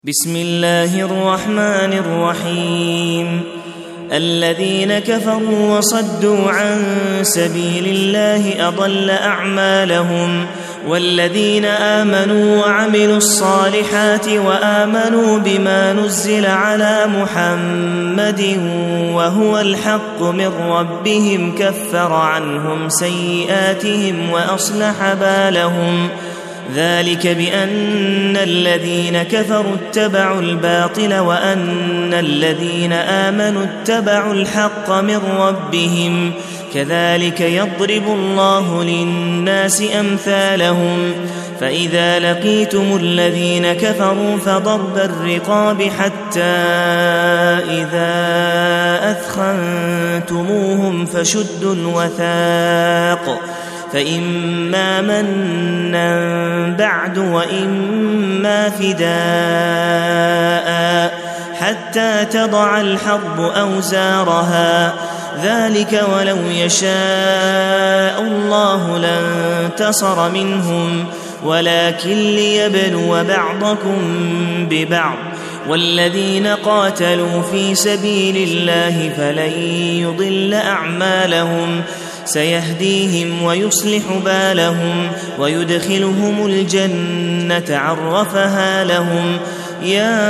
بسم الله الرحمن الرحيم. الذين كفروا وصدوا عن سبيل الله أضل أعمالهم، والذين آمنوا وعملوا الصالحات وآمنوا بما نزل على محمد وهو الحق من ربهم كفر عنهم سيئاتهم وأصلح بالهم. ذلك بأن الذين كفروا اتبعوا الباطل وأن الذين آمنوا اتبعوا الحق من ربهم، كذلك يضرب الله للناس أمثالهم. فإذا لقيتم الذين كفروا فضرب الرقاب حتى إذا أثخنتموهم فشدوا الوثاق، فإما منا بعد وإما فداء حتى تضع الحرب أوزارها، ذلك ولو يشاء الله لانتصر منهم ولكن ليبلو بعضكم ببعض. والذين قاتلوا في سبيل الله فلن يضل أعمالهم، سيهديهم ويصلح بالهم ويدخلهم الجنة عرفها لهم. يا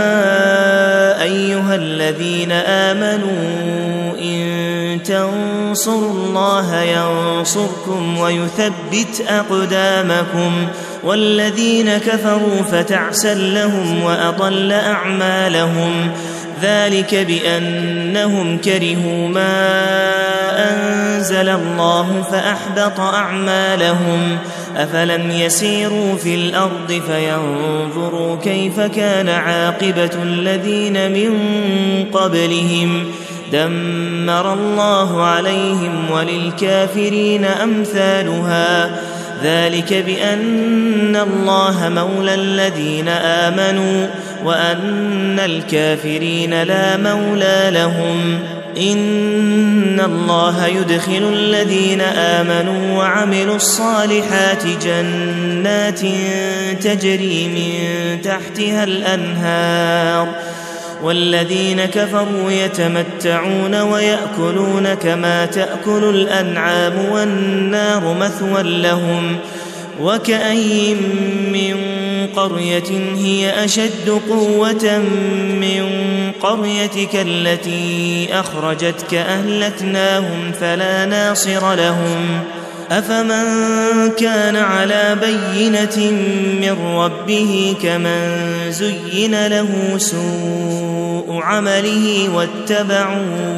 أيها الذين آمنوا إن تنصروا الله ينصركم ويثبت أقدامكم. والذين كفروا فتعسا لهم وأضل أعمالهم، ذلك بأنهم كرهوا ما أنزل الله فأحبط أعمالهم. أفلم يسيروا في الأرض فينظروا كيف كان عاقبة الذين من قبلهم، دمر الله عليهم وللكافرين أمثالها. ذلك بأن الله مولى الذين آمنوا وأن الكافرين لا مولى لهم. إن الله يدخل الذين آمنوا وعملوا الصالحات جنات تجري من تحتها الأنهار، والذين كفروا يتمتعون ويأكلون كما تأكل الأنعام والنار مثوى لهم. وكأين من قرية هي أشد قوة من قريتك التي أخرجتك أهلكناهم فلا ناصر لهم. أفمن كان على بينة من ربه كمن زين له سوء عمله واتبعوا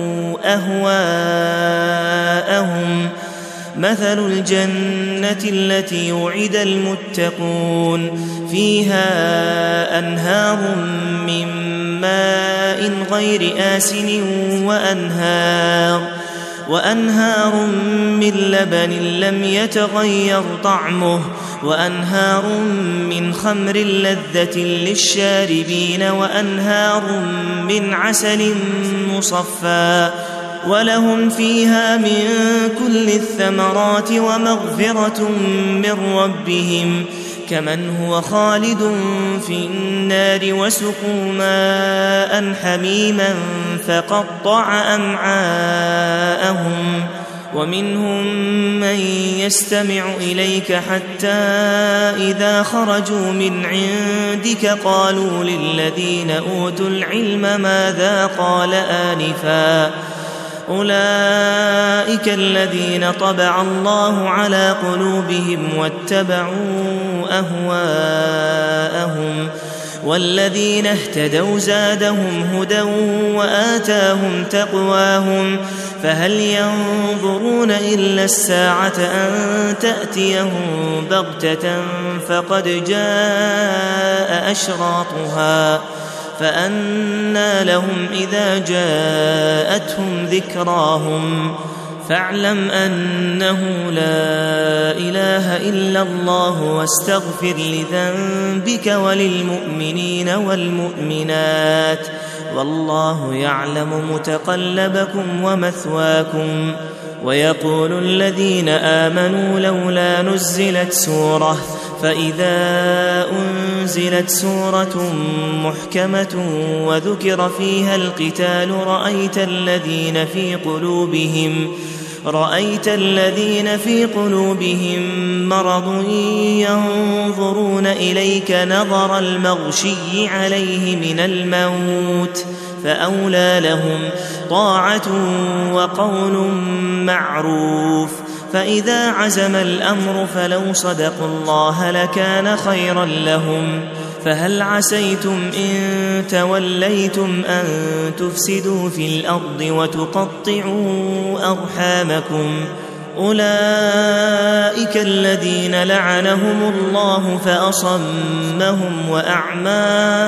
أهواءهم. مثل الجنة التي وعد المتقون فيها أنهار من ماء غير آسن وأنهار من لبن لم يتغير طعمه وأنهار من خمر لذة للشاربين وأنهار من عسل مصفى، ولهم فيها من كل الثمرات ومغفرة من ربهم، كمن هو خالد في النار وسقوا ماء حميما فقطع أمعاءهم. ومنهم من يستمع إليك حتى إذا خرجوا من عندك قالوا للذين أوتوا العلم ماذا قال آنفا، أولئك الذين طبع الله على قلوبهم واتبعوا أهواءهم. والذين اهتدوا زادهم هدى وآتاهم تقواهم. فهل ينظرون إلا الساعة أن تأتيهم بغتة فقد جاء أشراطها، فأنى لهم إذا جاءتهم ذكراهم. فاعلم أنه لا إله إلا الله واستغفر لذنبك وللمؤمنين والمؤمنات، والله يعلم متقلبكم ومثواكم. ويقول الذين آمنوا لولا نزلت سورة فإذا أنزلت سورة محكمة وذكر فيها القتال رأيت الذين في قلوبهم مرض ينظرون إليك نظر المغشي عليه من الموت فأولى لهم طاعة وقول معروف. فإذا عزم الأمر فلو صدقوا الله لكان خيرا لهم. فهل عسيتم إن توليتم أن تفسدوا في الأرض وتقطعوا أرحامكم؟ أولئك الذين لعنهم الله فأصمهم وأعمى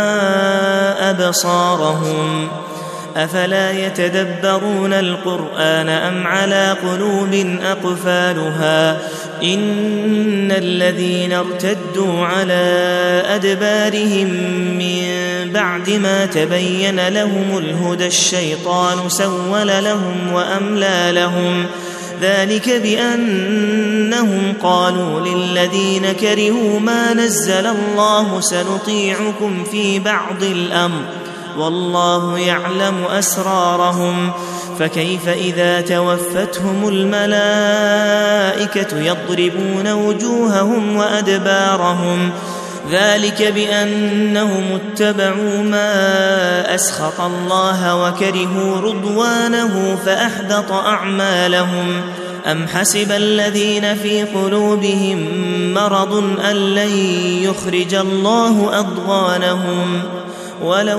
أبصارهم. أفلا يتدبرون القرآن أم على قلوب أقفالها؟ إن الذين ارتدوا على أدبارهم من بعد ما تبين لهم الهدى الشيطان سول لهم وأملى لهم. ذلك بأنهم قالوا للذين كرهوا ما نزل الله سنطيعكم في بعض الأمر والله يعلم أسرارهم. فكيف إذا توفتهم الملائكة يضربون وجوههم وأدبارهم؟ ذلك بأنهم اتبعوا ما أسخط الله وكرهوا رضوانه فأحبط أعمالهم. أم حسب الذين في قلوبهم مرض أن لن يخرج الله أضغانهم؟ ولو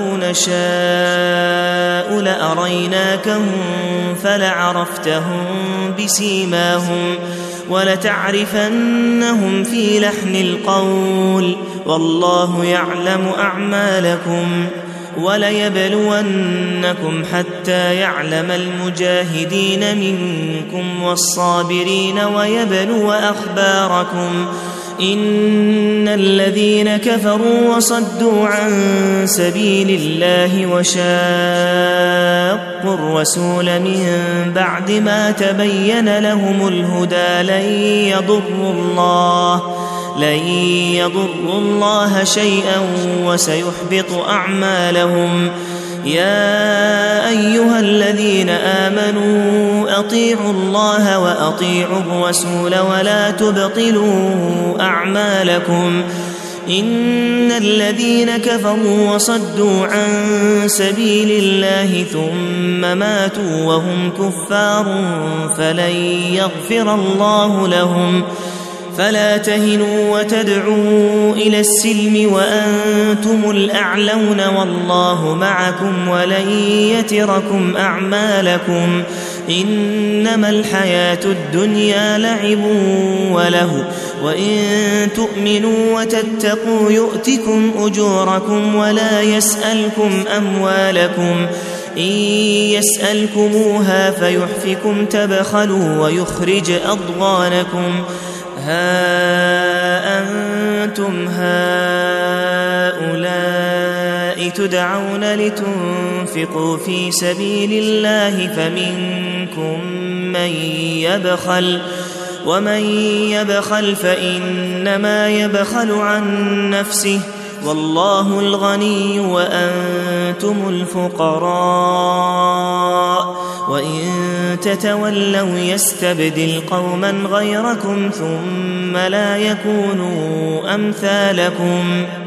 نشاء لأريناكهم فلعرفتهم بسيماهم ولتعرفنهم في لحن القول والله يعلم أعمالكم. وليبلونكم حتى يعلم المجاهدين منكم والصابرين ويبلو أخباركم. إن الذين كفروا وصدوا عن سبيل الله وشاقوا الرسول من بعد ما تبين لهم الهدى لن يضروا الله شيئا وسيحبط أعمالهم. يا أيها الذين آمنوا أطيعوا الله وأطيعوا الرسول ولا تبطلوا أعمالكم. إن الذين كفروا وصدوا عن سبيل الله ثم ماتوا وهم كفار فلن يغفر الله لهم. فلا تهنوا وتدعوا إلى السلم وأنتم الأعلون والله معكم ولن يتركم أعمالكم. إنما الحياة الدنيا لعب وله وإن تؤمنوا وتتقوا يؤتكم أجوركم ولا يسألكم أموالكم. إن يسألكموها فيحفكم تبخلوا ويخرج أضغانكم. ها أنتم هؤلاء تدعون لتنفقوا في سبيل الله فمنكم من يبخل ومن يبخل فإنما يبخل عن نفسه والله الغني وأنتم الفقراء. وإن تتولوا يستبدل قوما غيركم ثم لا يكونوا أمثالكم.